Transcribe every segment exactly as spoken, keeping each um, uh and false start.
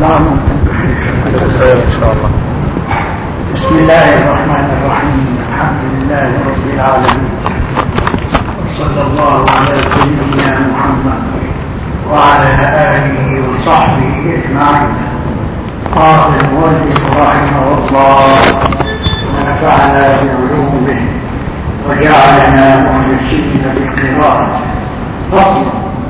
اللهم إن شاء الله. بسم الله الرحمن الرحيم. الحمد لله رب العالمين، وصلى الله على سيدنا محمد وعلى آله وصحبه أجمعين. قال المؤلف رحمه الله ونفعنا بعلومه وجعلنا مخلصين بالقراءة. فصل.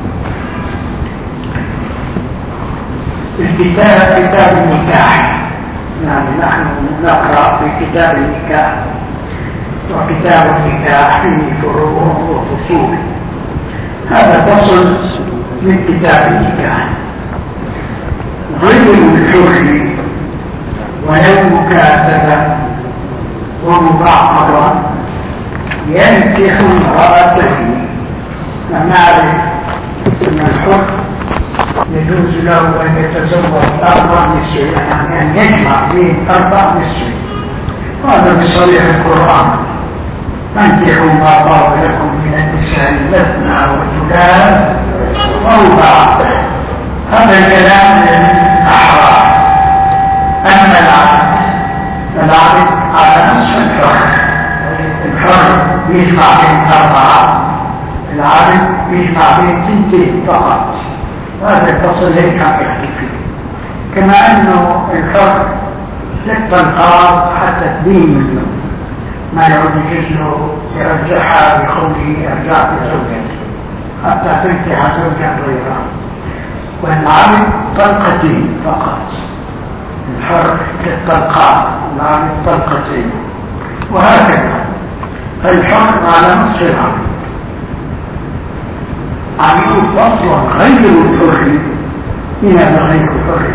الكتاب كتاب النكاح، يعني نحن نقرأ في كتاب النكاح، وكتاب النكاح فيه فروع وفصول. هذا فصل من كتاب النكاح. غير الحر ولو مكاتبا ومبعضا ينكح امرأته. فنعرف أن الحر يجوز له أن يتزوج أربع نسوة، يعني أن يجمع بين أربع نسوة، وهذا بصريح القرآن: فانكحوا ما طاب لكم من النساء مثنى وثلاث ورباع. هذا الكلام للأحرار. أما العبد فالعبد على نصف الحر. الحر يجمع بين أربعة، العبد يجمع بين ثنتين فقط. هذا الفصل هيك عم يحكي فيه. كما أنه الحر للتنقاض حتى تبين منه، ما يعود جسمه يرجعها بقوله ارجعت زوجتي حتى تنكح زوجا غيرها. والعبد طلقتين فقط. الحر للطلقات، العبد طلقتين، وهكذا. فالحر على نصف العبد. عم يقول فصلا غير الحر. من هذا غير الحر؟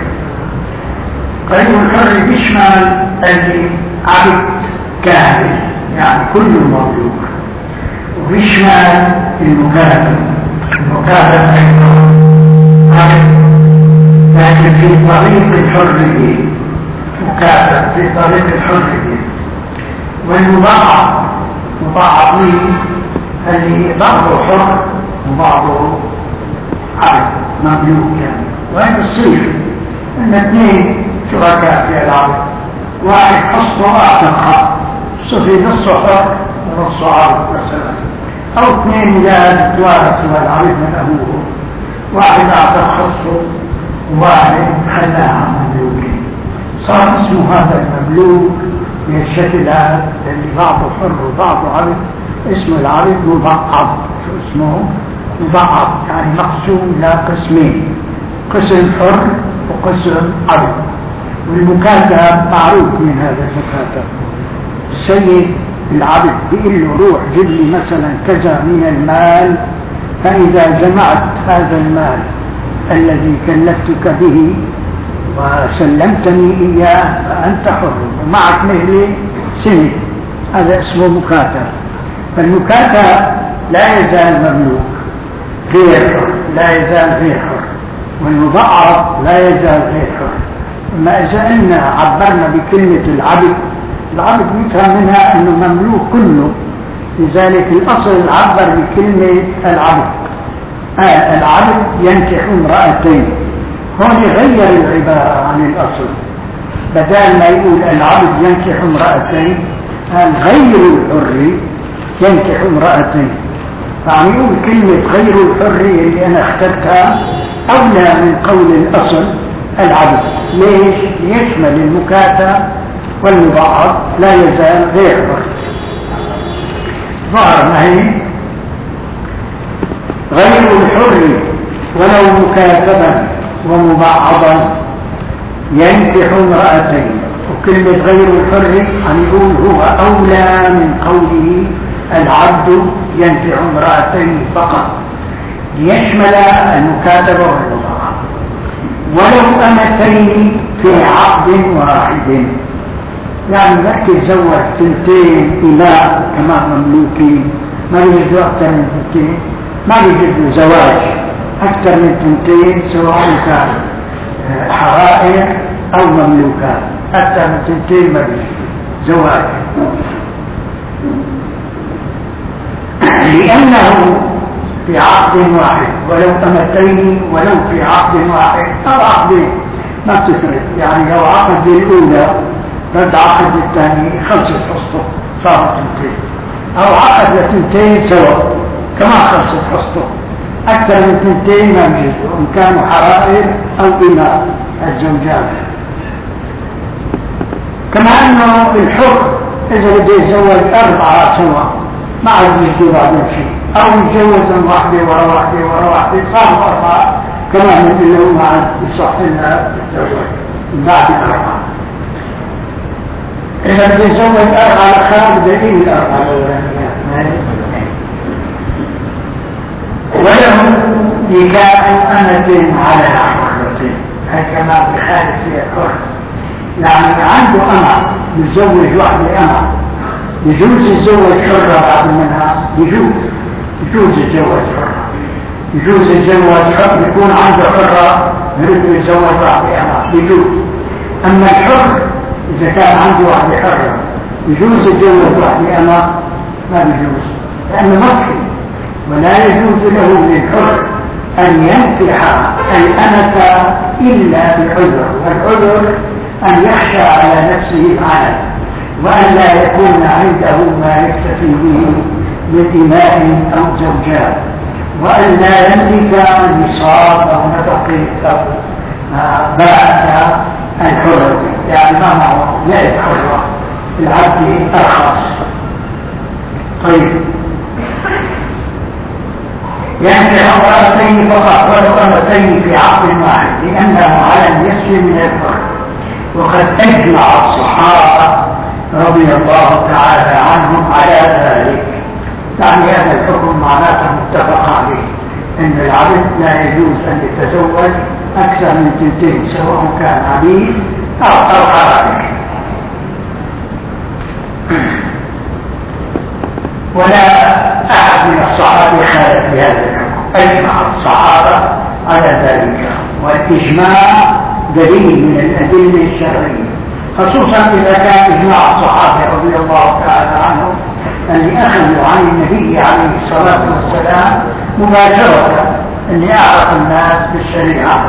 غير الحر بيشمل العبد كامل، يعني كل مملوك، وبيشمل المكاتب. المكاتب أيضا عبد، لكن في طريق الحرية، مكاتب في طريق الحرية. والمضاعف مضاعف اللي بعضه حر وبعضه عبد مملوك، يعني وين الصير ان اثنين شركاء في العبد، واحد حصه اعتقها صفي نصه حر ونصه عبد مثلا، او اثنين ولاد توارثوا العبد من ابوه، واحد اعتق خصه وواحد خلاها مملوكين، صار اسمه هذا المملوك بالشكل هذا اللي بعضه حر وبعضه عبد، اسمه العبد مبعض. شو اسمه؟ مبعض، يعني مقسوم إلى قسمين: قسم حر وقسم عبد. والمكاتب معروف من هذا المكاتب. السيد العبد بيقول له روح جيب لي مثلا كذا من المال، فإذا جمعت هذا المال الذي كلفتك به وسلمتني إياه فأنت حر ومعك مهلة سنة. هذا اسمه مكاتب. فالمكاتب لا يزال مملوك غير حر، لا يزال غير حر. والمضاعف لا يزال غير حر. أما إذا أننا عبرنا بكلمة العبد، العبد يفهم منها أنه مملوك كله، لذلك الأصل عبر بكلمة العبد. آه العبد ينكح امرأتين. هون غير العبارة عن الأصل، بدل ما يقول العبد ينكح امرأتين قال غير الحر ينكح امرأتين. فعم يقول كلمة غير الحر اللي أنا اخترتها أولى من قول الأصل العبد. ليش؟ يشمل المكاتب والمضاعف لا يزال غير حر. ظهر معي غير الحر ولو مكاتبا ومبعضا ينكح امرأتين. وكلمة غير الحر عم يقول هو أولى من قوله العبد ينكح امرأتين فقط، ليشمل المكاتبة والمضاعف. ولو أمتين في عقد واحد، يعني نحكي تزوج ثنتين إماء كمان مملوكين، ما يوجد أكثر من ثنتين، ما يوجد زواج أكثر من ثنتين سواء كان حرائر أو مملوكات. أكثر من ثنتين ما يوجد زواج، لأنه في عقد واحد. ولو أمتين ولو في عقد واحد أو عقدين، ما تفرق. يعني لو عقد الأولى رد عقد الثاني خلصت حصته صارت اثنتين، أو عقد اثنتين سوا كما خلصت حصته. أكثر من اثنتين ما يجوز، إن كانوا حرائر أو إماء الزوجان. كما أنه الحر إذا بده يتزوج أربعة سوا ما عاد يجوز بعدين شيء، أو يتجوز واحدة ورا واحدة ورا واحدة صاروا أربعة كما من اللي ما عاد يصح لنا التزوج بعد أربعة. إذا بده يتزوج أربعة خارج دليل الأربعة الأولانيات. وله نكاح أمة على حرتين، هي كما بخالف فيها الحر. يعني عنده أمة يتزوج واحدة أمة، يجوز يتزوج حرة بعد منها، يجوز يجوز يتزوج حرة، يجوز يتزوج حر يكون عنده حرة يريد يتزوج واحدة أمة، يجوز. أما الحر إذا كان عنده واحدة حرة يجوز يتزوج واحدة أمة ما يجوز، لأنه مكي. ولا يجوز له للحر أن ينكح الأمة إلا بعذر، والعذر أن يخشى على نفسه العنت، وأن لا يكون عنده ما يكتفي به من إماء أو زوجات، وأن لا يملك نصاب أو نفقة أو بعد الحرة. يعني ما معه لا الحرة العبد أرخص. طيب ينكح امرأتين فقط ولو امرأتين في عقد واحد، لأنه على النصف من الحر. وقد أجمع الصحابة رضي الله تعالى عنهم على ذلك. يعني هذا الحكم معناته متفق عليه أن العبد لا يجوز أن يتزوج أكثر من تنتين سواء كان عبيد أو أو حرائر. ولا أحد من الصحابة خالف في هذا الحكم، أجمع الصحابة على ذلك. والإجماع دليل من الأدلة الشرعية، خصوصا إذا كان إجماع الصحابة رضي الله تعالى عنهم اللي أخذوا عن النبي عليه الصلاة والسلام مباشرة اللي أعرف الناس بالشريعة.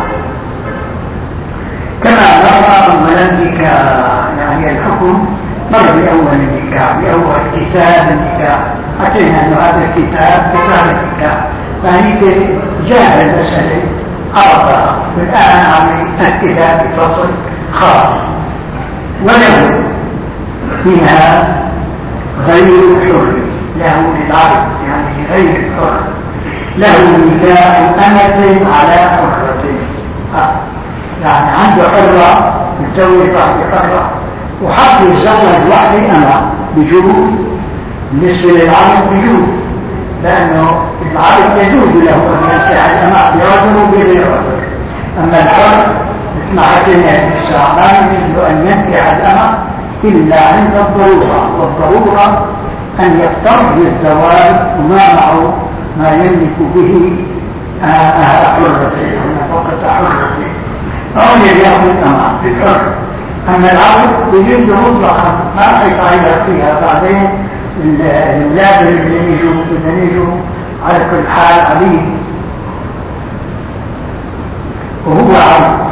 كما نرى أولا النكاح، يعني الحكم مر بأول النكاح، بأول كتاب النكاح، أتينا أن هذا الكتاب كتاب النكاح، فهي جاء المسألة عرفها. والآن عن الكتاب فصل خاص، وله فيها غير الحر، له للعبد يعني غير الحر، له نكاح أمة على حرتين. يعني عنده حرة يتزوج واحدة حرة، وحق يتزوج واحدة أمة بجوز. بالنسبة للعبد بجوز، لأنه العبد يجوز له أن ينكح الأمة بعذر وبغير عذر. أما الحر مثل ما حكينا النساء لا يجوز أن ينكح الأمة إلا عند الضرورة، والضرورة أن يضطر للزواج وما معه ما يملك به حرتين أو نفقة حرتين، أو يأخذ الأمة بالحر. أما العبد يجوز مطلقا ما في فائدة فيها. بعدين الولاد اللي يجوا بدهم يجوا على كل حال عبيد وهو عبد.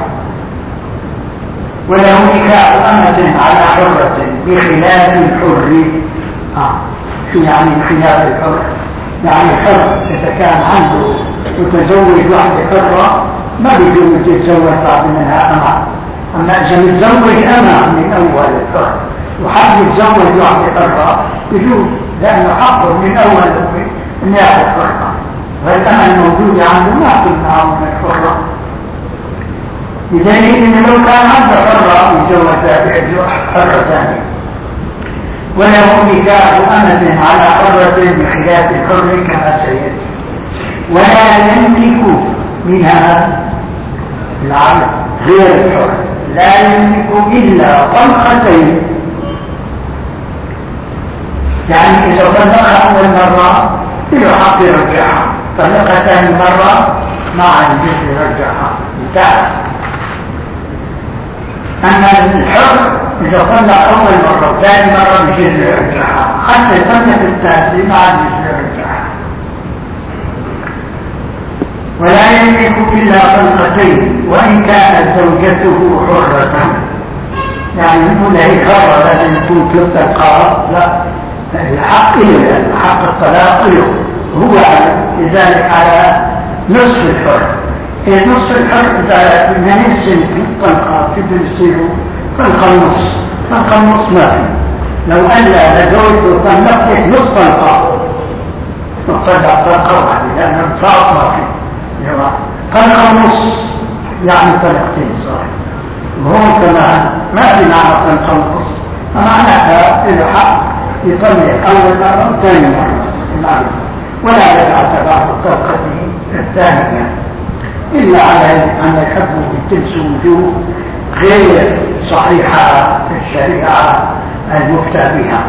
وله نكاح أمة على حرة بخلاف الحر. آه. شو يعني بخلاف الحر؟ يعني الحر إذا كان عنده متزوج واحدة حرة ما بيجوز يتزوج بعد منها أمة. أما إذا متزوج أمة من أول الحر وحد يتزوج واحدة حرة يجوز، لأنه حقه من أول أن يأخذ حرة، والأمة الموجودة عنده ما تمنعه من الحرة. بدليل إنه لو كان عنده حرة يتزوج حرة ثانية. وله نكاح أمة على حرة بخلاف الحر كما سيأتي. ولا يملك منها العبد غير الحر، لا يملك إلا طلقتين. يعني إذا طلقها أول مرة له حق يرجعها، طلقها ثاني مرة ما عاد يجوز يرجعها، انتهى. أما الحر إذا طلق أول مرة وثاني مرة يجوز يرجعها، حتى يطلق الثالث ما عاد يجوز يرجعها. ولا يملك إلا طلقتين وإن كانت زوجته حرة. يعني نقول هي حرة لازم تكون ثلاث طلقات، لا، الحق له، حق الطلاق له هو، لذلك على نصف الحر. نصف الحر إذا من السن طلقات تبدو يصيروا طلقة النص، طلقة النص ما في. لو أن لزوجته طلقت نصف طلقة تطلع طلقة واحدة لأن الطلاق ما في، طلقة النص يعني طلقتين صار. وهون كمان ما في معنى طلقة النص، معناها إذا حق يطلق أول مرة وثاني مرة ولا يدعى بعد الطلقة الثانية إلا على أن يحبوا بتلس وجوه غير صحيحة في الشريعة المفتى بها.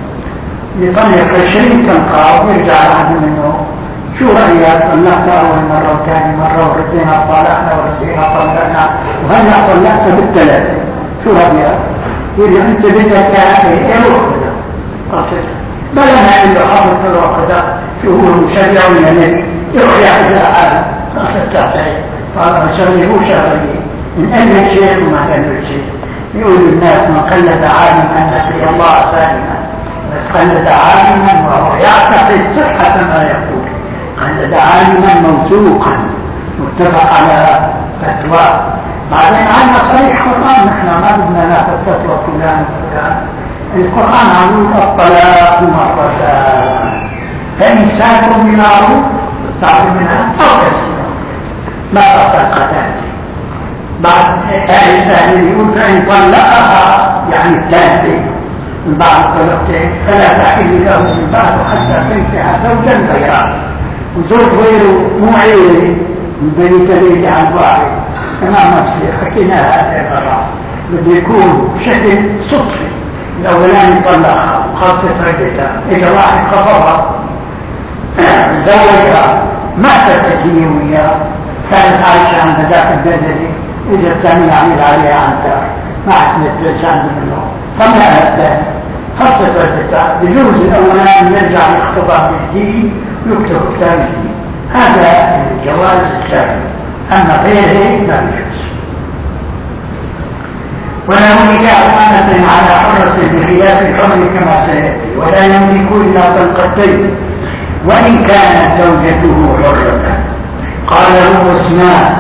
يطلق عشرين طلقة ويرجع لحد منه شو رأيك؟ طلقت أول مرة وثاني مرة وردينا طلقنا وردينا طلقنا وهلا طلقت بالثلاثة، شو رأيك؟ يقول أنت بدك إيه وكذا قصد بل أنا اللي حافظ الوقت شو هو المشرع والنبي يروح يأخذ العالم قصد تعطيه طالما شرعي هو شرعي من أجل الشيء وما كان الشيء. يقول الناس من قلد عالما نسي الله ثانيا، بس قلد عالما وهو يعتقد صحة ما يقول، قلد عالما موثوقا متفق على فتوى. بعدين عنا صريح قرآن، نحن ما بدنا ناخذ فتوى فلان وفلان. القرآن عن الطلاق مرتان، فإمساك بمعروف صار منها أو تسليم ما طلقتان. بعد آية الثانية يقول فإن طلقها يعني الثالثة من بعد طلقتين فلا تحل له من بعد حتى تنكح زوجا غيره، وزوج غيره مو عيلة من بني تبيت عن واحد كما نفسي حكينا هذا مرة، بده يكون بشكل صدفي. الأولاني طلقها وخلصت رجلتها، إذا واحد خطبها زوجها ماتت هي وياه، كانت عايشة عند ذاك البلد، إذا الثاني عمل عليها عن ذاك ما عرفت عند منه طلقها الثاني خلصت رجلتها. بجوز الأولاني يرجع يخطبها بالجديد ويكتب كتاب جديد، هذا الجواز الثاني. أما غيره لا يجوز. ولا نكاح أمة على حرة بخلاف الحر كما سيأتي، ولا يملك إلا طلقتين وإن كانت زوجته حرة. قال له عثمان،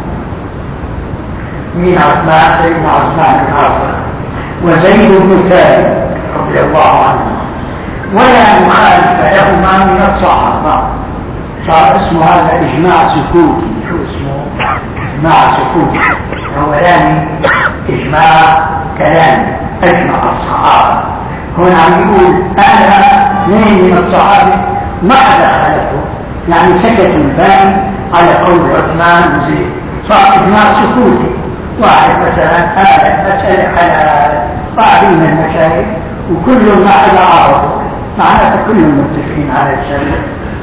من عثمان سيدنا عثمان بن عفان وزيد بن ثابت رضي الله عنه، ولا مخالف لهما من الصحابة. صار اسمه هذا إجماع سكوتي. شو اسمه؟ إجماع سكوتي. الأولاني إجماع كلامي أجمع الصحابة، هنا عم يقول أنا اثنين من الصحابة ما حدا خالفه، يعني سكت الباقي على قول عثمان وزيد. صار إجماع سكوتي، واحد مثلا هذا مسألة حلال بعض من المشايخ وكل ما حدا عارضه، معناته كلهم متفقين على الشريعة،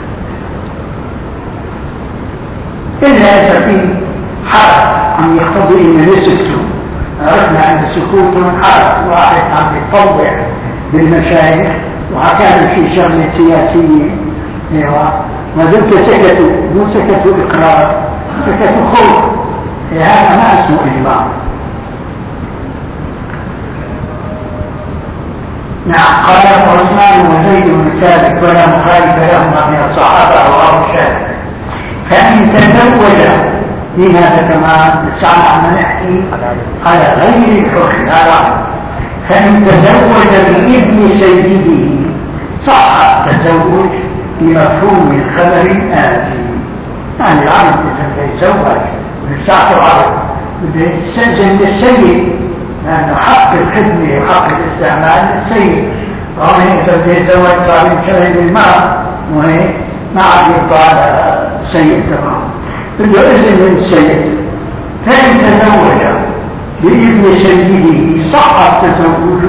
إلا إذا في حرف عم يقتضي إن نسكته. عرفنا أن السكوت حرف واحد عم يتطوع بالمشايخ وكان في شغلة سياسية، وذلك سكتوا مو سكتوا إقرار، سكتوا خوف، هذا ما اسمه إجماع. نعم. قال عثمان وزيد بن ثابت ولا مخالف لهما من الصحابة رواه الشافعي. فإن تزوج لهذا كما نسعى عم نحكي على غير الحر لا، فإن تزوج بابن سيده صح التزوج بمفهوم الخبر الآتي، يعني العبد إذا يتزوج بالساعة عرض بده يستأذن للسيد، لأنه حق الخدمة وحق الاستعمال للسيد، وهو إذا بده يتزوج صار يشغل الماء وهيك ما عاد يبقى على السيد تمام، بده إذن للسيد. فإن تزوج بابن سيده صح التزوج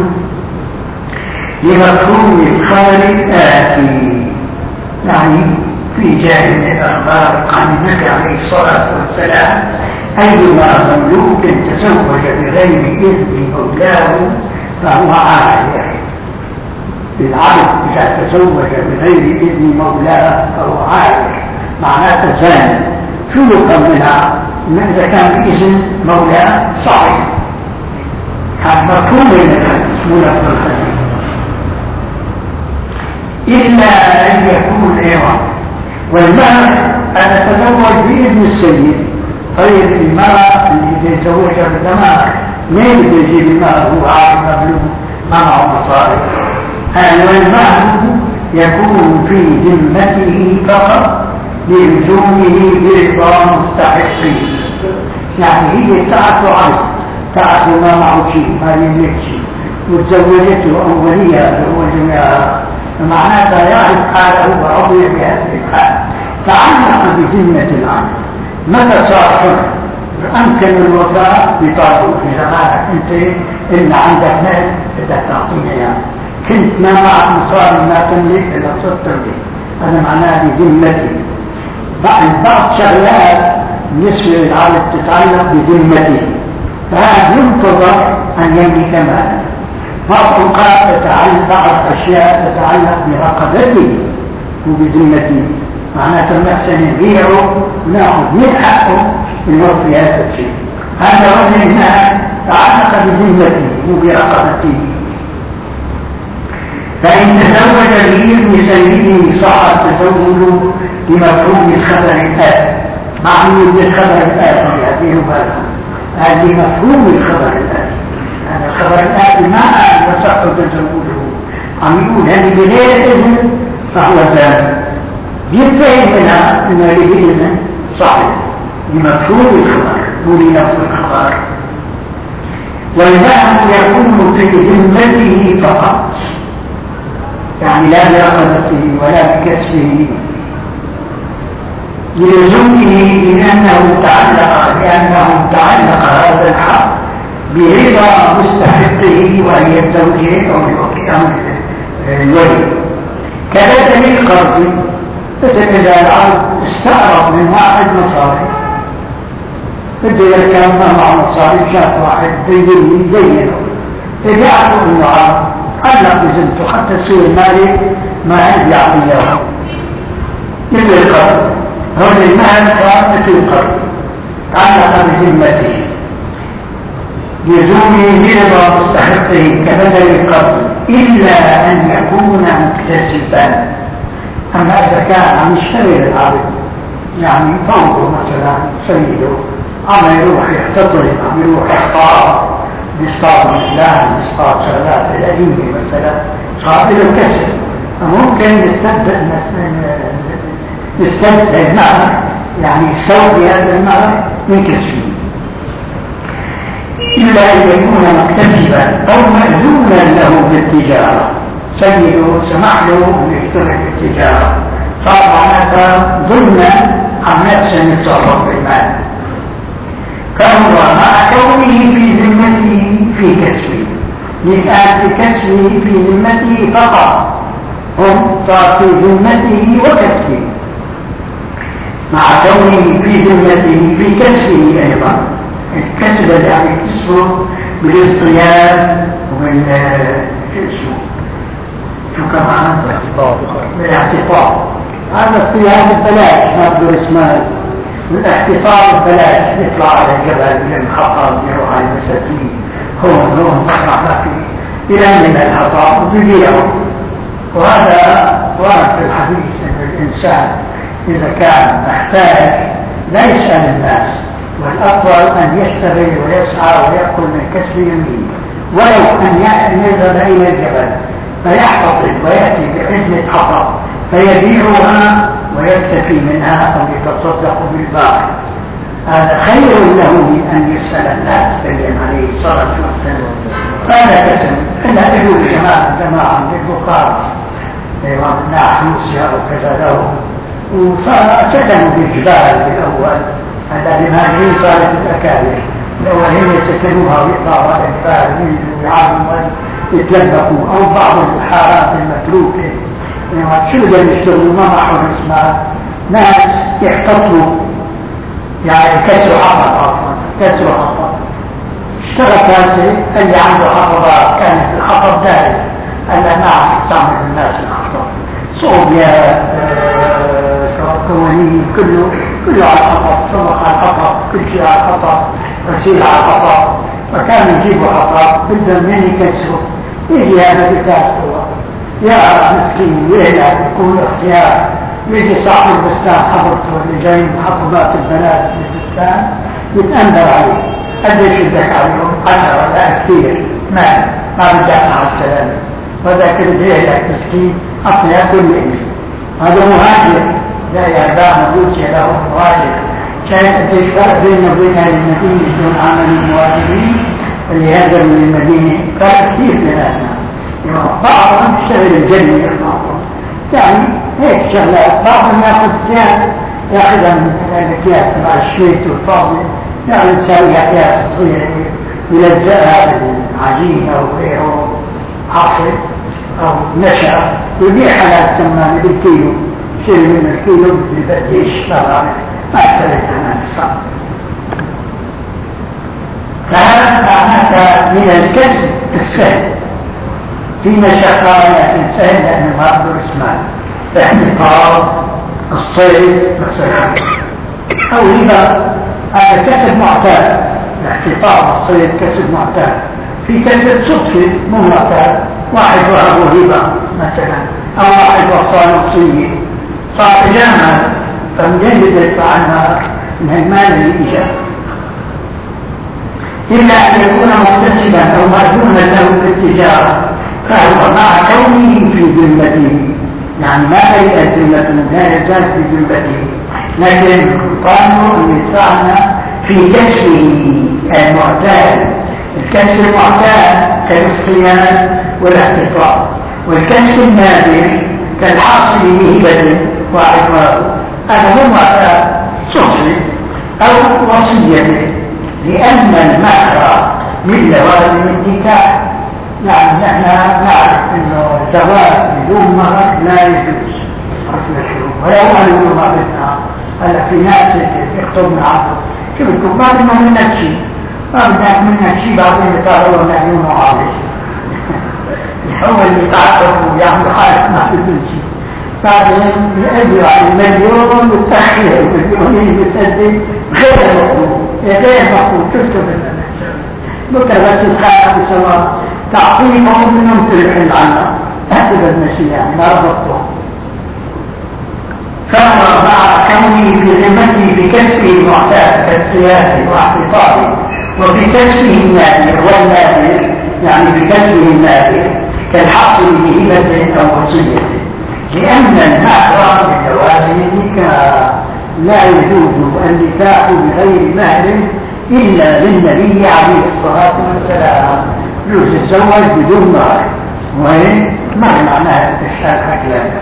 بمفهوم الخبر الآتي، يعني في جانب الأخبار عن النبي عليه الصلاة والسلام أيما مملوك تزوج بغير إذن مولاه فهو عاهر. العبد إذا تزوج بغير إذن مولاه فهو عاهر، معناه زاني. شو يفهم منها؟ إن إذا كان بإذن مولاه صحيح كان مفهوم من الحديث مو لفظ الحديث، إلا أن يكون أيضا والمهر أن تتزوج بإذن السيد. طيب المرأة اللي يتزوجها بالدماغ مين بيجيب المهر؟ هو عارف مبلوغ ما معه مصاري. والمهر يكون في ذمته فقط للزومه برضا مستحقه، يعني هي تعرف عنه، تعرف ما معه شيء ما يملك شيء وتزوجته أوليها تزوجها، معناتها يعرف حاله وعضوه بهذه الحال، تعلق بذمة العبد. متى صار حر أمكن الوفاء بطالبه في زمانك أنت إن عندك مال بدك تعطيني إياه، كنت ما معك مصاري ما تملك إلا صرت تملك، هذا معناه بذمتي. بعض شغلات بالنسبة للعالم تتعلق بذمته، فهذا ينتظر أن يملك مالا. بعض أوقات تتعلق بعض أشياء تتعلق برقبته وبذمته، معناته نحسن نبيعه ونأخذ من حقه لنوفي هذا الشيء. هذا رجل هناك تعلق بذمته وبرقبته، فإن تزوج بإذن سيده صح التزوج بمفهوم الخبر الآتي. معنى بالخبر الآتي هذه بالها، هذه مفهوم الخبر الآتي. هذا الخبر الآتي ما يصح تزوجه، عم يقول هذه بغير إذن فهو ذلك ينتهي منها أن هذه إذن صحيح بمفهوم الخبر ولنفس الخبر. والمهر يكون في ذمته فقط، يعني لا برقبته ولا بكسبه، لزومه لأنه تعلق لأنه تعلق هذا الحق برضا مستحقه وهي الزوجة أو الولي. كذلك القرض، مثل إذا العبد استعرض من واحد مصاري بده يركب ما معه مصاري، شاف واحد بيدين زينه إذا يعرف أنه عرض علق بزنته حتى تصير مالك ما عندي يعطيه مثل القرض. هون المال صار مثل القرض تعلق بذمته لزومه برضا مستحقه كبدل القرض، إلا أن يكون مكتسبا. أما إذا كان عم يشتري العبد، يعني فوقه مثلا سيده عم يروح يختطر، عم يروح يختار بيصطاد فلان، بيصطاد شغلات القديمة مثلا، صار له كسب، فممكن يستبدأ يستبدأ المهر، يعني يسوي هذا المهر من كسبه، إلا أن يكون مكتسبا أو مأذونا له بالتجارة. سيده سمح له أن يشترك بالتجارة، صار معناتها ظلما عن نفسه يتصرف بالمال، فهو مع كونه في ذمته في كسبه، الآن في كسبه في ذمته فقط، هم صار في ذمته وكسبه، مع كونه في ذمته في كسبه أيضا. الكسب يعني كسبه بالاصطياد وبالكسب شو كمان بالاحتفاظ. هذا الصيام ببلاش، ما بده اسمه الاحتفاظ ببلاش، يطلع على الجبل ينحطب يروح على المساكين هون هون تطلع لك الى من الحطب وبيبيعه. وهذا ورد في الحديث ان الانسان اذا كان محتاج لا يسال الناس، والافضل ان يشتغل ويسعى ويأكل من كسب يمينه، ولو ان يذهب الى الجبل فيحتطب ويأتي بعزة حطب فيبيعها ويكتفي منها أو يتصدق بالباقي، هذا خير له من أن يسأل الناس بين عليه صلاة وسلم. هذا كسب إلا له جماعة جماعة من البخاري ومناح روسيا وكذا له، وسكنوا بالجبال بالأول، هذا المهاجرين صارت الأكابر الأولين يسكنوها ويطلعوا على الجبال ويعلموا يتلبقوا، أو بعض الحارات المتروكة يعني شو بدهم يشتغلوا ما معهم اسمها ناس يحتطوا، يعني كسروا حطب عفوا كسروا حطب. اشتغل كاسة اللي عنده حطبات كانت الحطب دائم، ألا ما عم يستعمل الناس الحطب، صوبيا قوانين كله كله على الحطب، طبق على الحطب، كل شيء على الحطب، غسيل على الحطب، وكان يجيبوا حطب بدهم من يكسروا. يجي هذا بتاعه يا مسكين يهلع يكون اختيار. يجي صاحب البستان حضرته اللي جاي من حفظات البنات في البستان يتأنبر عليه، قديش بدك عليهم؟ عشرة ولا كثير، ما ما بدك مع السلامة. وذاك اللي يهلك مسكين حتى ياكل يمشي. هذا مهاجر لا يرضى مبوس له مهاجر. شايف قديش فرق بينه وبين اهل المدينه دون عمل المهاجرين اللي هاجروا من المدينه. فرق كثير بيناتنا. بعضهم يشتغل الجنه بعضهم يعني هيك شغلات. بعضهم ياخذ اكياس، ياخذها من الاكياس تبع الشويت والفاضي، يعني يساوي اكياس صغيره يلزقها بالعجينه او غيره عصر او نشا يبيعها على السمان بالكيلو. شيل من الكيلو ببديش طبعا ما اشتريتها من الصعب. فهذا معناته من الكسب السهل في مشقة لكن سهل لأنه ما عنده اسمان. احتفاظ الصيد مثلا أو هبة، هذا كسب معتاد. احتفاظ الصيد كسب معتاد. في كسب صدفي مو معتاد، واحد وهبه هبة مثلا أو واحد وصال وصية صار جامعة، فمنين بده يدفع عنها من المال اللي إجا؟ إلا أن يكون مكتسبا أو مأذونا له في التجارة فهو مع كونه في ذمته، يعني ما هي ذمة لا يزال في ذمته، لكن قالوا أن يدفعنا في كسبه المعتاد. الكسب المعتاد كالصيانة والاحتفاظ، والكسب النادر كالحاصل بهبة وعقاب هذا مو معتاد صحي أو وصية، لأن المهر من لوازم النكاح. يعني نحن نعرف انه الزواج بدون مهر لا يجوز ولو قالوا ما بدنا. هلا في ناس يخطبنا عنه شو بدكم؟ ما بدنا منك شيء، ما بدنا منك شيء، بعدين يطلعوا لنا عيونه عابس. هو اللي يتعاطفوا ويعملوا حالة ما بدهم شيء، بعدين يأجوا على المليون والتأخير المليونين بتأدي غير مفهوم غير مفهوم. شفتوا بالله بكرة بس يتخانقوا سوا تعطيهم منهم تلحن عنها هكذا المشي يعني ما ربطهم. فهو مع كونه في ذمته بكسبه المعتاد كالسياسي واحتفاظه، وبكسبه النادر والنادر يعني بكسبه النادر كالحاصل بهبة أو وصية، لأن المهر من لوازم النكاح لا يجوز النكاح بغير مهر إلا للنبي عليه الصلاة والسلام. يجوز الزواج بدون مهر، وين ما معناها استشهاد حكلانا.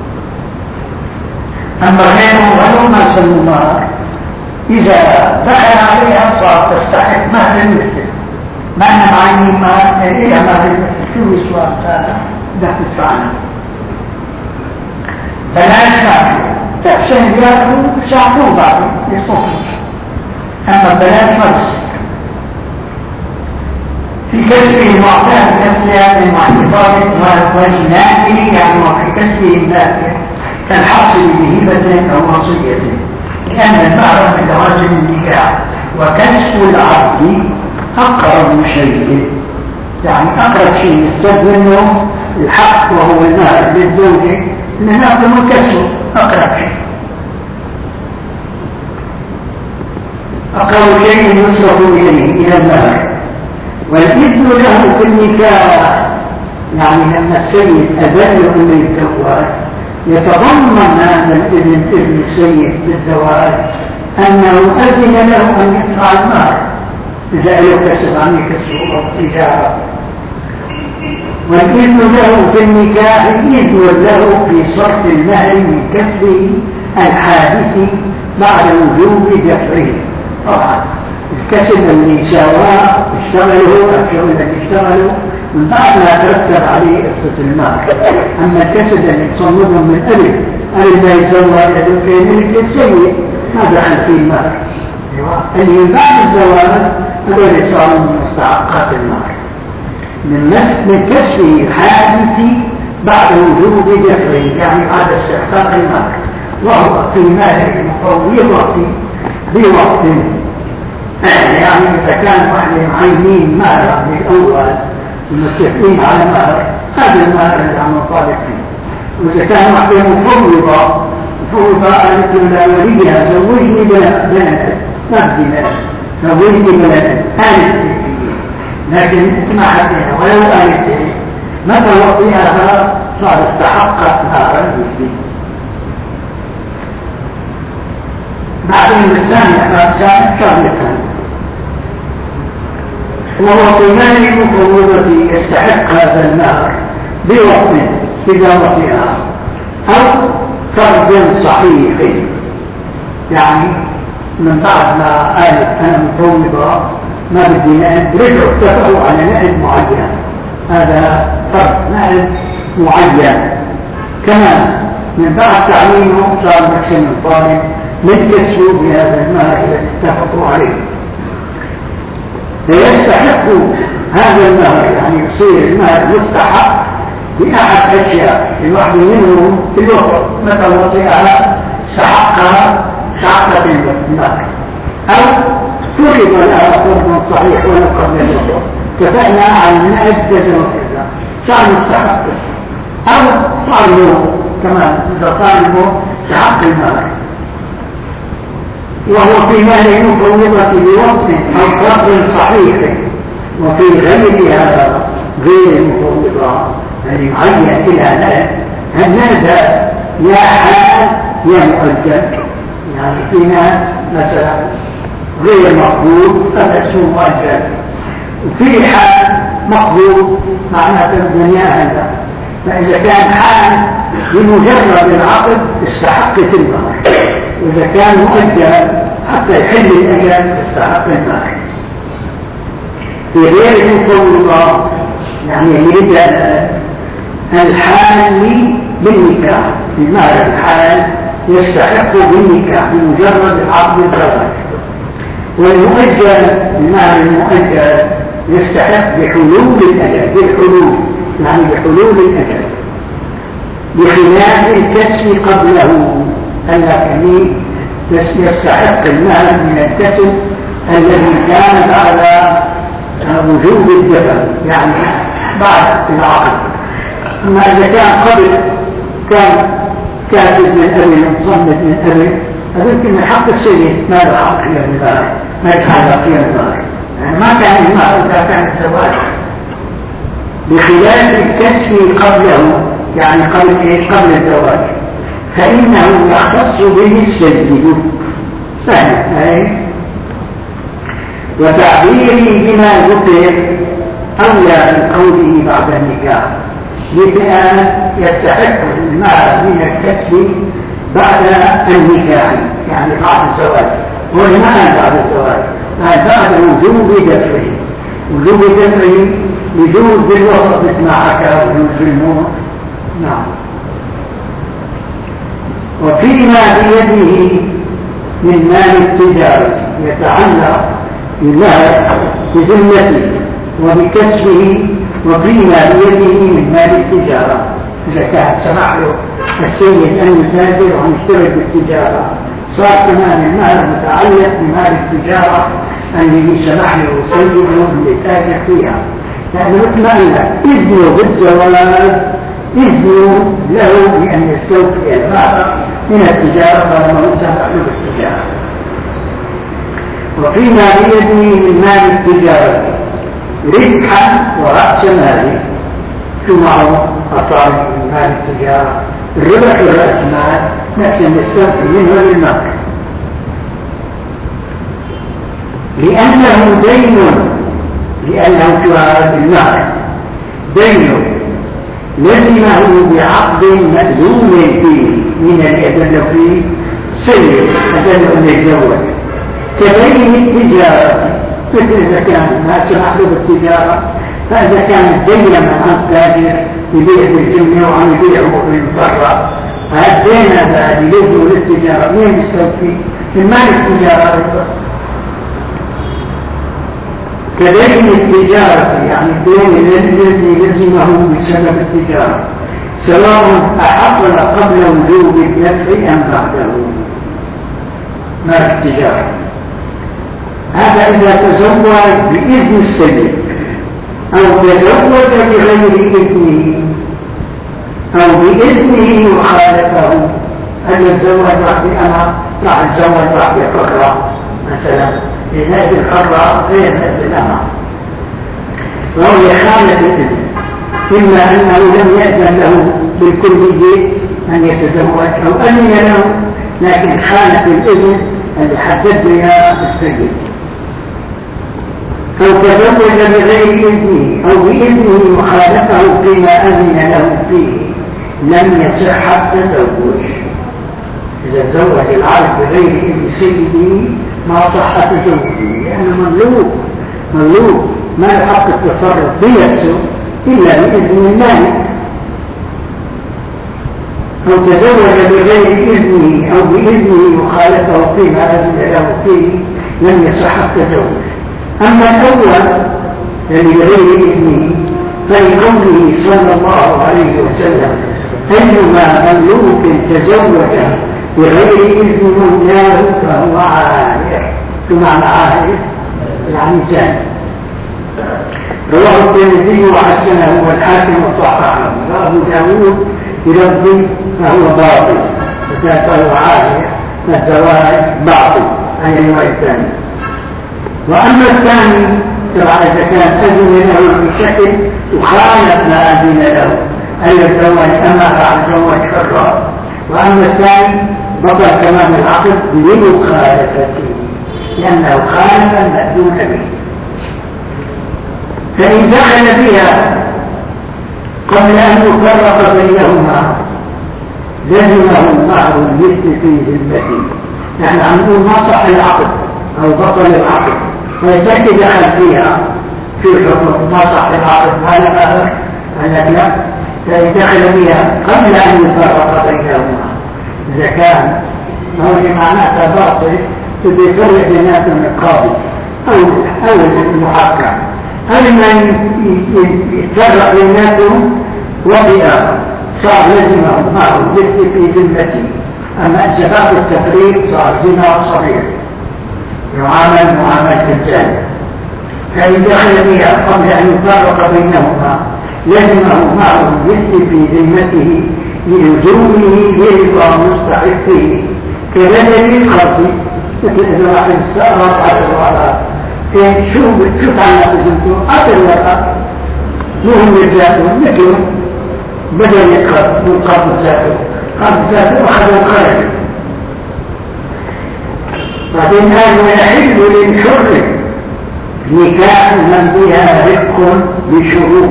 أما غيره ولو ما سموا مهر إذا دخل عليها صار تستحق مهر المثل، ما أنا معينين مهر إلى مهر المثل. شو السؤال هذا؟ بدك تدفعنا بلاش مهر تحسن ياكلوا شعبوا بعض يصفوا، أما بلاش مرس في كسبه المعتاد كالسياسة واحتفاظه والنافع يعني وفي كسبه النافع كالحاصل بهبة أو وصية، لأن المهر من لوازم النكاح. وكسب العبد أقرب شيء، يعني أقرب شيء يستفاد منه الحق وهو المهر للزوجة، إن ناخذ من كسبه أقرب شيء. أقرب شيء يصرف إليه إلى المهر. والإذن له في النكاح يعني لما السيد أذن أن يتزوج يتضمن هذا الإذن إذن السيد بالزواج أنه أذن له أن يدفع المهر إذا له كسب عن كسبه أو تجارة. والإذن له في النكاح إذن له في صرف المهر من كسبه الحادث بعد وجوب دفعه. طبعا الكسب اللي سواه اشتغلوا الشغل اللي اشتغلوا من بعد ما ترتب عليه قصة المال. أما الكسب اللي تصمدهم من ألف ألف ما يسوى يدفع ملك السيء ما دخل فيه المال. اللي من بعد الزواج هذول صاروا من مستحقات المال من كسبه الحادث بعد وجوب دفعه، يعني بعد استحقاق المال، وهو في ماله المفروض يعطي بوقت، يعني إذا كان واحد معينين مهر بالأول المتفقين على مهر، هذا المهر اللي عم نطالب فيه. وإذا كان واحد مفوضة مفوضة قالت له لا وليها زوجني بنتك، ما بدي بنتك، زوجني بنتك، هذه لكن انت ما حكينا ولو قالت لي متى وصيها صار استحق مهر المسلم. بعدين الثانية فأسان شغلة وهو قيمان المفوضة يستحق هذا المهر بوقت إذا وصيها أو فرد صحيح، يعني من بعد ما قالت أنا مفوضة ما بدي نقل رجعوا اتفقوا على نقل معين، هذا فرد نقل معين. كمان من بعد تعليمه صار محسن الطالب متكسوا بهذا المهر الذي اتفقوا عليه، فيستحق هذا المهر، يعني يصير المهر مستحق بأحد أشياء. الواحد منهم في الوقت متى وصيها استحقها استحقت المهر، أو فرض لها فرض صحيح ولو قبل الوصول، اتفقنا على نقد كذا وكذا صار مستحق، أو صار له كمان إذا صار له استحق المهر، وهو في مال المفوضة بوقت أو فرض صحيح، وفي غير هذا غير المفوضة يعني معين إلى نقد، هذا يا حال يا مؤجل. يعني فينا مثلا غير مقبول هذا اسمه مؤجل، وفي حال مقبول معناته الدنيا هذا. فإذا كان حال بمجرد العقد استحق المهر، وإذا كان مؤجل حتى يحل الأجل استحق المهر. في غير المفوضة يعني يريد الحال بالنكاح، بمعنى الحال يستحق بالنكاح بمجرد عقد الزواج، والمؤجل بمعنى المؤجل يستحق بحلول الأجل، بالحلول يعني بحلول الأجل، بخلاف الكسب قبله. الذي يستحق المال من الكسب الذي كان على وجوب الدفع، يعني بعد العقد. أما إذا كان قبل كان كاتب من أبي مصمت من أبي، فذلك من حق السيد ما له حق فيها المال، ما يتعلق فيها المال، يعني ما كان المال إذا كان الزواج، بخلاف الكسب قبله يعني قبل إيه؟ قبل الزواج، فإنه يختص به السيد سهل. وتعبيره بما ذكر أولى من قوله بعد النكاح، لأن يستحق المال من الكسب بعد النكاح يعني بعد الزواج، ولماذا بعد الزواج؟ بعد وجوب دفعه، وجوب دفعه يجوز بالوسط مثل ما حكى وجوز بالنور. نعم. وفيما بيده من مال التجارة يتعلق بالمال بذمته وبكسبه، وفيما بيده من مال التجارة إذا كان سمح له السيد أن يتاجر وأن يشترك بالتجارة، صار كمان المال متعلق بمال التجارة الذي سمح له سيده أن يتاجر فيها، لأنه مثل ما قلنا إذنه بالزواج إذنه له بأن يستوفي المال من التجارة طالما هو سمح له بالتجارة. وفيما بيده من مال التجارة ربحا ورأس ماله، شو معه أصابع من مال التجارة؟ الربح ورأس مال نفس النستوفي منه للمال، لأنه دين، لأنه شهادة المال دين لزمه بعقد مأذون فيه من الأدلة فيه سيد أدلة أن يتزوج، كدين التجارة. مثل إذا كان ما سمح له بالتجارة، فإذا كان الدين عن تاجر يبيع بالجملة وعن يبيعه بالمفرق، هذا الدين هذا يلزمه للتجارة مين يستوفي؟ من مال التجارة أيضا. كدين التجارة يعني الدين الذي يلزمه بسبب التجارة، سواء أحصل قبل وجوب الدفع أم بعده. مال التجارة هذا إذا تزوج بإذن السيد أو تزوج بغير إذنه أو بإذنه وخالفه. أن يتزوج واحدة أنا راح يتزوج واحدة حرة مثلا، لهذه الحرة غير هذه الأمر، وهو يخالف الإذن، إما أنه لم يأذن له بالكلية أن يتزوج أو أذن له لكن خالف الإذن الذي حدد بها السيد، أو تزوج بغير إذنه أو بإذنه وخالفه فيما أذن له فيه لم يصح التزوج. إذا تزوج العبد بغير إذن سيده ما صح تزوجه، لأنه مملوك مملوك ما يحق التصرف بنفسه إلا بإذن المالك. أو تزوج بغير إذنه أو بإذنه وخالفه فيما أذن له فيه لم يصح التزوج. أما الأول الذي بغير إذنه فلقوله صلى الله عليه وسلم أيما مملوك تزوج بغير إذن مولاه فهو عارف. بمعنى عارف يعني جانب. رواه الترمذي وحسنه والحاكم وصححه، وأبو داود بلفظ فهو باطل فهو عارف فالزواج باطل أي الرواية الثانية. وأما الثاني ترى إذا كان أذن له بشكل وخالف ما أذن له أن يتزوج أما فيتزوج حرا. وأما الثاني بطل تمام العقد لمخالفته لأنه خالف المأذون به. فإن دخل بها قبل أن يفرق بينهما لزمه المهر المثل في ذمته. نحن عم نقول ما صح العقد أو بطل العقد ويتأكد دخل فيها في الحكم ما صح العقد هذا مهر قال لا. فإن دخل بها قبل أن يفرق بينهما إذا كان ما هو معناه باطل بده يفرق بيناتهم القاضي أو أو المحكم قبل ما يتفرق بيناتهم وبآخر صار لزمه معه مثل في ذمته. أما شباب التفريق صار زنا صغير يعامل معاملة الجانب. فإن دخل بها قبل أن يفرق بينهما لزمه معه مثل في ذمته للزومه لرضا مستحقه كبدل القرض. مثل إذا واحد استأرض عشر على شو شو تعلق بزمته أطل لك مهم ذاته مثل بدل القرض من قرض ذاته قرض ذاته أخذ القرض. بعدين هذا يحل للحر نكاح من بها رق بشروط.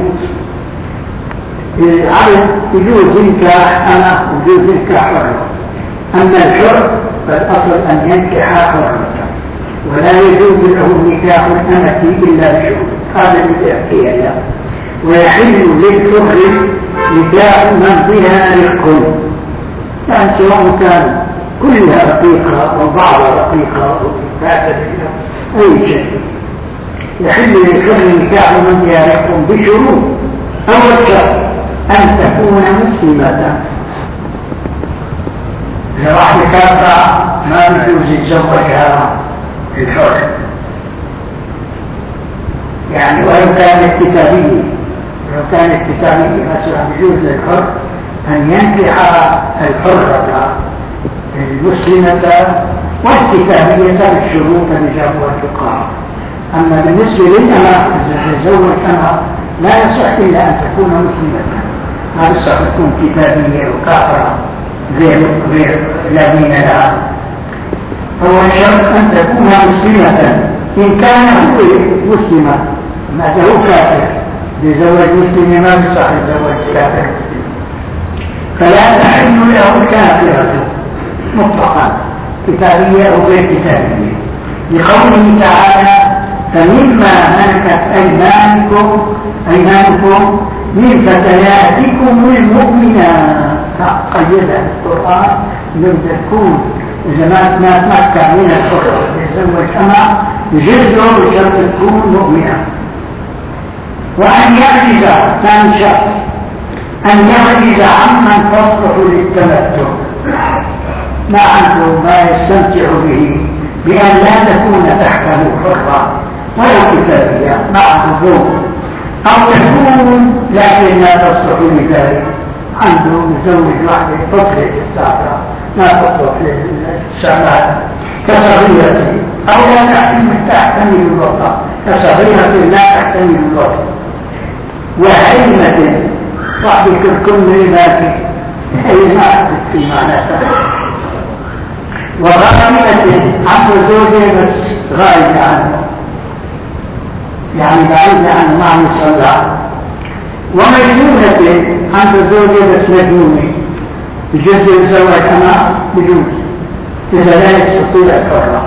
العبد يجوز نكاح أنا ويجوز نكاح حر. أما الحر فالأصل أن ينكح حرا ولا يجوز له نكاح الأمة إلا بشروط. هذا اللي يحكي له. ويحل للحر نكاح من بها رق يعني سواء كان كلها رقيقة أو بعض رقيقة أو فاتت أي شيء. يحل للحر نكاح من بها رق بشروط. أول شرط أن تكون مسلمة. إذا راح يكافع ما يجوز يتزوجها الحر يعني ولو كانت كتابية ولو كانت كتابية مثلا يجوز للحر أن ينكح الحرة المسلمة والكتابية بالشروط اللي جابوها الفقهاء. أما بالنسبة للأمة إذا تزوج أمة لا يصح إلا أن تكون مسلمة، ما يصح تكون كتابية وكافرة غير غير الذين لها. هو الشرط أن تكون مسلمة. إن كان هو مسلمة ماذا هو كافر بزوج مسلم ما يصح يتزوج كافر فلا تحل له كافرة مطلقا كتابية أو غير كتابية لقوله تعالى فمما ملكت أيمانكم أيمانكم من فتياتكم المؤمنات. قيدها القرآن لم تكون إذا ما تمكن من الحر يتزوج أمة يجوز بشرط تكون مؤمنة. وأن يعجز ثاني شرط أن يعجز عمن تصلح للتمتع ما عنده ما يستمتع به بأن لا تكون تحته حرة ولا كتابية مع حضور، أو تكون لكن لا تصلح لذلك، عنده مزوج واحدة تصلح الساعة لا تصلح للشعبان كصغيرة، أو لا تحتمل الوطن كصغيرة لا تحتمل الوطن، وهيمة صاحبك الكل لكن هي ما في معناتها، وغائبة عنده زوجة بس غائبة عنه يعني بعيدة عنه ما عم يصلى، ومجنونة عنده زوجة بس مجنونة بجد يتزوج أنا بجوز إذا لا يستطيع الحرة،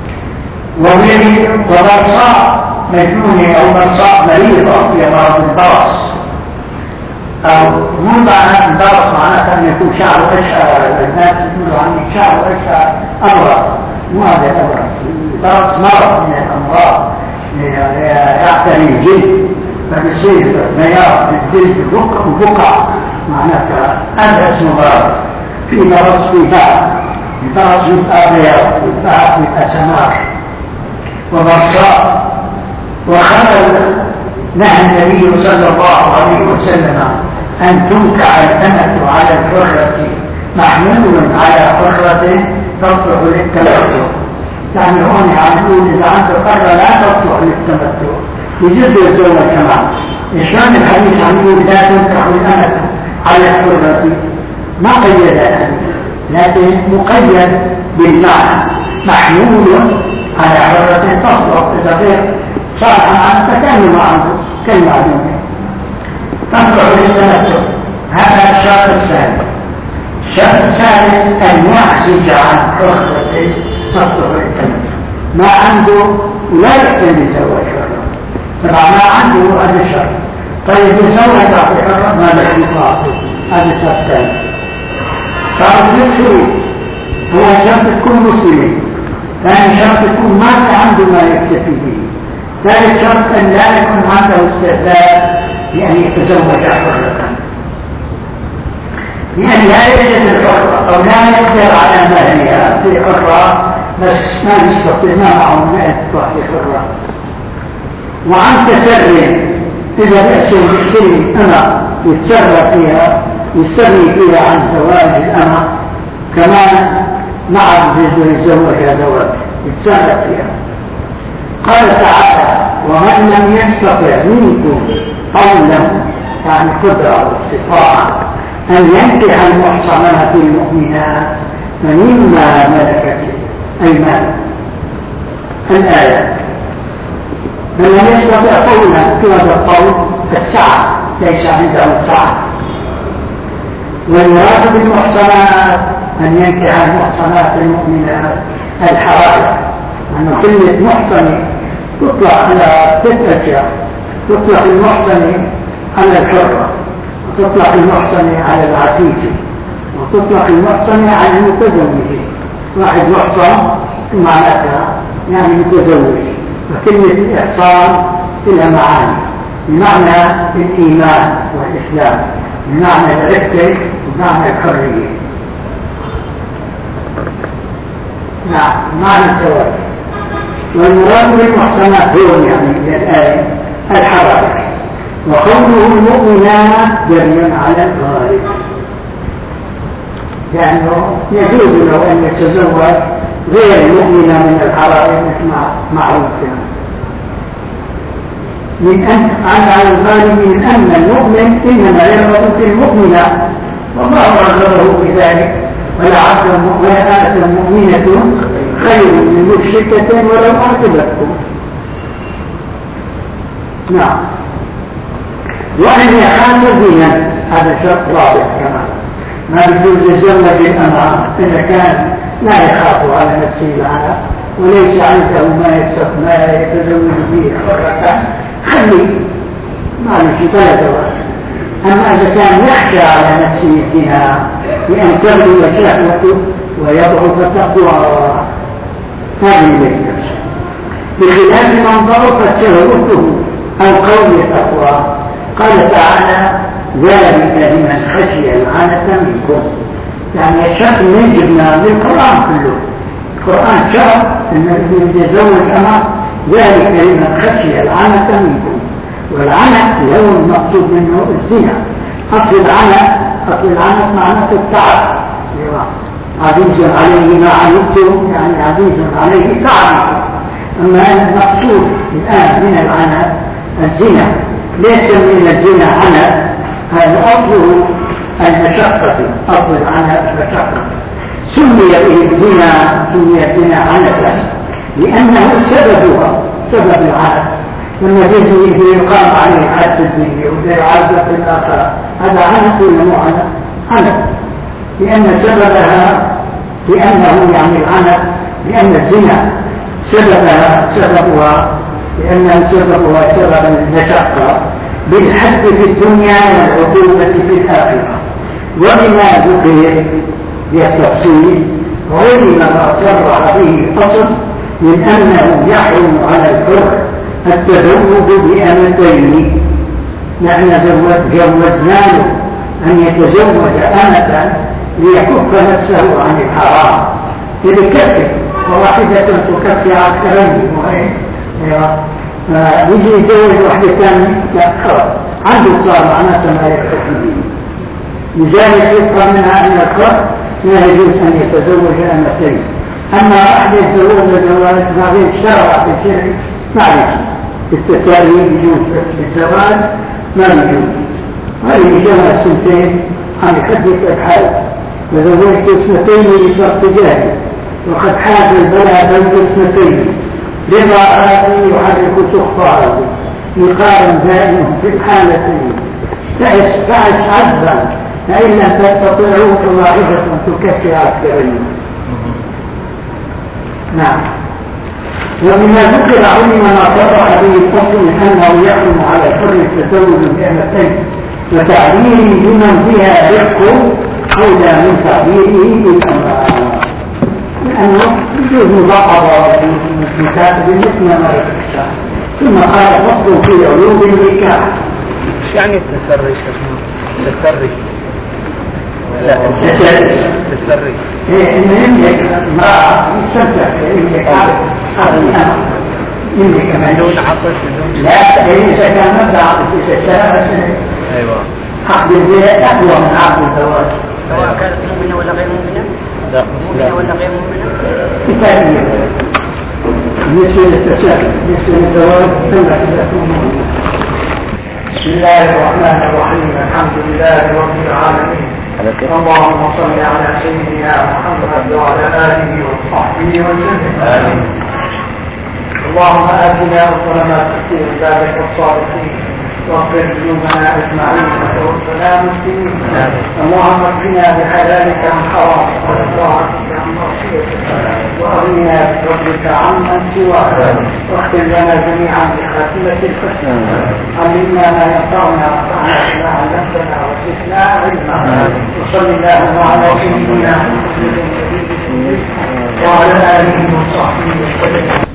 وبرصاء مجنونة أو برصاء مريضة في مرض البرص، أو مو معنى البرص معناه أن يكون شعره أشعر، الناس يقولوا عني شعره أشعر أمراض، مو هذا الأمراض، البرص مرض من الأمراض يعتري الجلد فبيصير مياه الجلد وبقع معناتها هذا اسمه مرض. في مرض في بعض البرص يبقى بياض والبعض يبقى سمار وبرصاء. وخرج نهى النبي صلى الله عليه وسلم أن تنكع الأمة على الحرة محمول على حرة تصلح للتمتع، يعني هون عم يقول إذا عنده حرة لا تصلح للتمتع يجب يزول كمان. إشان الحديث عم يقول لا تنكع الأمة على الحرة ما قيدها، لكن مقيد بالمعنى محمول على حرة تصلح إذا غير صالحا عنه فكان ما عنده كالمعلوم تصلح للتمتع. هذا الشرط الثاني. الشرط الثالث أن يعزج عن حرة تصلح للتمتع، ما عنده لا يحتمل يتزوج حرة، طبعا ما عنده هذا الشرط. طيب يتزوج في حرة ما له يقاطع، هذا الشرط الثاني. صار ثلاث شروط. هو شرط تكون مسلم، ثاني شرط تكون ما عنده ما يكتفي به، ثالث شرط أن لا يكون عنده استعداد لأن يتزوج حرة، لأن لا يجد الحرة أو لا يقدر على مهرها في حرة بس ما يستطيع ما معه ما يدفع في حرة. وعن تسري إذا بأسه يشتري أنا يتسرى فيها يستغني فيها عن زواج الأمة كمان نعم يتزوجها زواج يتسرى فيها. قال تعالى ومن لم يستطع منكم قولا يعني قدرة واستطاعة أن ينكح المحصنات المؤمنات فمما ملكت أيمانكم. الآية من لم يستطع قولا في هذا القول السعة ليس عنده سعة، والمراد بالمحصنات أن ينكح المحصنات المؤمنات الحرائر، أن كلمة محصن تطلق على ست أشياء، تطلق المحصن على الحرة، وتطلق المحصن على العفيف، وتطلق المحصن على المتزوج. واحد محصن معناتها يعني متزوج، وكلمة الإحصان لها معاني، بمعنى الإيمان والإسلام، بمعنى العفة وبمعنى الحرية. نعم معنى الزواج. والمراد بالمحصنات هو يعني الآية الحرائر، وقوله المؤمنات جريا على الغالب، لأنه يجوز له أن يتزوج غير المؤمنة من الحرائر مثل معروف من أن على الغالب من أن المؤمن إنما يرغب في المؤمنة والله رغبه بذلك، ولعبد المؤمنة خير من مشركة ولو أعجبتكم. نعم. وأن يخاف زنا هذا شرط رابع كمان، ما يجوز يتزوج الأمر إذا كان لا يخاف على نفسه العنى وليس عنده ما يتزوج به حرة خلي ما نشي ثلاث زواج. أما إذا كان يخشى على نفسه الزنا بأن تغلو شهوته ويضعف تقوى هذه النفس، بخلاف من ضعفت شهوته أو قوي تقوى. قال تعالى ذلك لمن خشي العنة منكم، يعني الشرط من جبنا بالقرآن كله. القرآن شرط أن الذي يتزوج أمر ذلك لمن خشي العنة منكم، والعنة اللي هو المقصود منه الزنا. أصل العنة أصل العنة معناته التعب، عزيز عليه ما عنتم يعني عزيز عليه تعب. أما المقصود الآن من العنة الزنا، ليس من الزنا عنة، هذا أصله المشقة، أصل العنة المشقة. سمي به الزنا سمي الزنا عنة لأنه سببها سبب العنة. لما يجي يقام عليه حد الدنيا ويعذب في الآخرة هذا عنة ولا مو عنة؟ عنة، لأن سببها لأنه يعني العنة، لأن الزنا سببها سببها لأنه سببها سبب المشقة بالحد في الدنيا والعقوبة في الآخرة. وبما ذكر بالتفصيل علم ما صرح به الأصل من أنه يحرم على الحر التزوج بأمتين، نحن جوزناه أن يتزوج أمة ليكف نفسه عن الحرام بكفه، وواحدة تكفي أكثرين وهي يجي يتزوج واحدة ثانية لا خلاص عنده صار معناته ما يكفي به. لذلك يبقى منها أن الحر لا يجوز أن يتزوج أمتين. أما واحد يتزوج الزواج بعدين شرع في الشرع معلش بالتساوي يجوز في الزواج ما يجوز. هذه جمع سنتين عن حدث الحال وزوجت اثنتين لشرط جاهل، وقد حاز البلاء بين اثنتين رضا هذه يحرك تخفى هذه يقارن دائما في الحالتين. تعش تعش عذبا فإن لم تستطيعوا فواحدة تكفي أكثرين. نعم. وبما ذكر علم ما صرح به الفصل أنه يحرم على الحر التزوج بأمتين وتعبيره بمن فيها رزق أولى من تعبيره بالأمراء، لأنه يجوز مضاعفة بالنساء بالنسبة ما يخشى. ثم قال فصل في علوم النكاح. يعني التسري التسري لا التسري إيه إن يملك امرأة يستمتع يملك عقد يملك بدون عقد لا ليس كان مبدأ عقد في السنة. أيوة عقد الزواج أقوى من عقد الزواج سواء كانت مؤمنة ولا غير مؤمنة؟ لا مؤمنة ولا غير مؤمنة؟ كتابية. بالنسبة للتساؤل بالنسبة للزواج ثم تساؤل. بسم الله الرحمن الرحيم. الحمد لله رب العالمين. اللهم صل على سيدنا محمد وعلى آله وصحبه وسلم. اللهم آتنا أفضل ما تؤتي عبادك الصالحين واغفر ذنوبنا أجمعين وتوفنا مسلمين. اللهم اكفنا بحلالك عن حرامك وطاعتك عن معصيتك وأغننا بفضلك عمن سواك واختم لنا جميعا بخاتمة الحسنى. علمنا ما ينفعنا وانفعنا بما علمتنا وزدنا علما. وصل اللهم على سيدنا محمد وعلى آله وصحبه وسلم.